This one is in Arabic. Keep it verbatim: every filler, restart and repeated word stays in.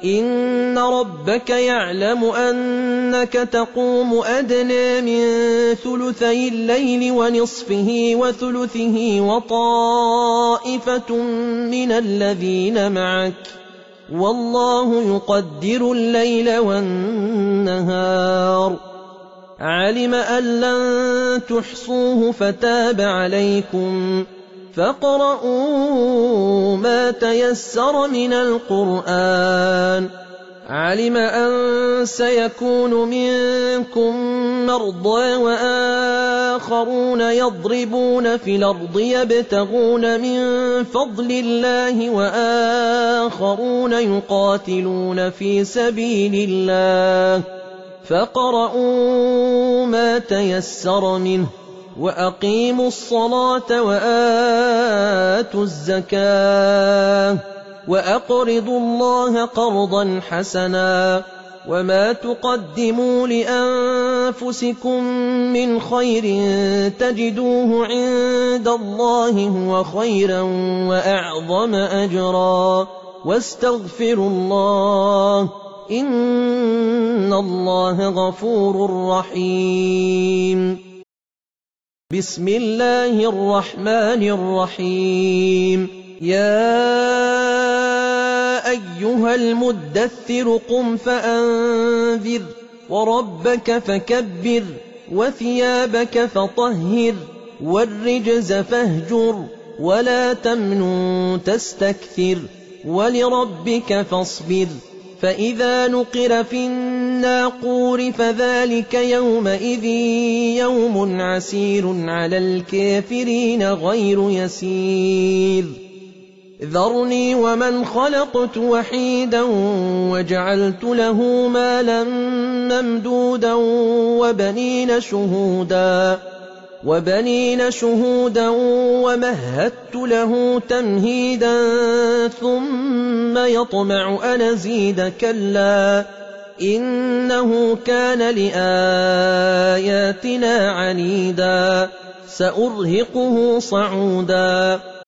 إن ربك يعلم أنك تقوم أدنى من ثلثي الليل ونصفه وثلثه وطائفة من الذين معك والله يقدر الليل والنهار علم أن لن تحصوه فتاب عليكم فاقرؤوا ما تيسر من القرآن علم أن سيكون منكم مرضى وآخرون يضربون في الأرض يبتغون من فضل الله وآخرون يقاتلون في سبيل الله فاقرؤوا ما تيسر منه وأقيموا الصلاة وآتوا الزكاة وأقرضوا الله قرضا حسنا وما تقدموا لأنفسكم من خير تجدوه عند الله هو خيرا وأعظم أجرا واستغفروا الله إن الله غفور رحيم. بسم الله الرحمن الرحيم. يا أيها المدثر قم فأنذر وربك فكبر وثيابك فطهر والرجز فاهجر ولا تمنن تستكثر ولربك فاصبر فإذا نقر في الناقور فذلك يومئذ يوم عسير على الكافرين غير يسير ذرني ومن خلقت وحيدا وجعلت له مالا ممدودا وبنين شهودا وبنين شهودا ومهدت له تمهيدا ثم يطمع أن أزيد كلا إنه كان لآياتنا عنيدا سأرهقه صعودا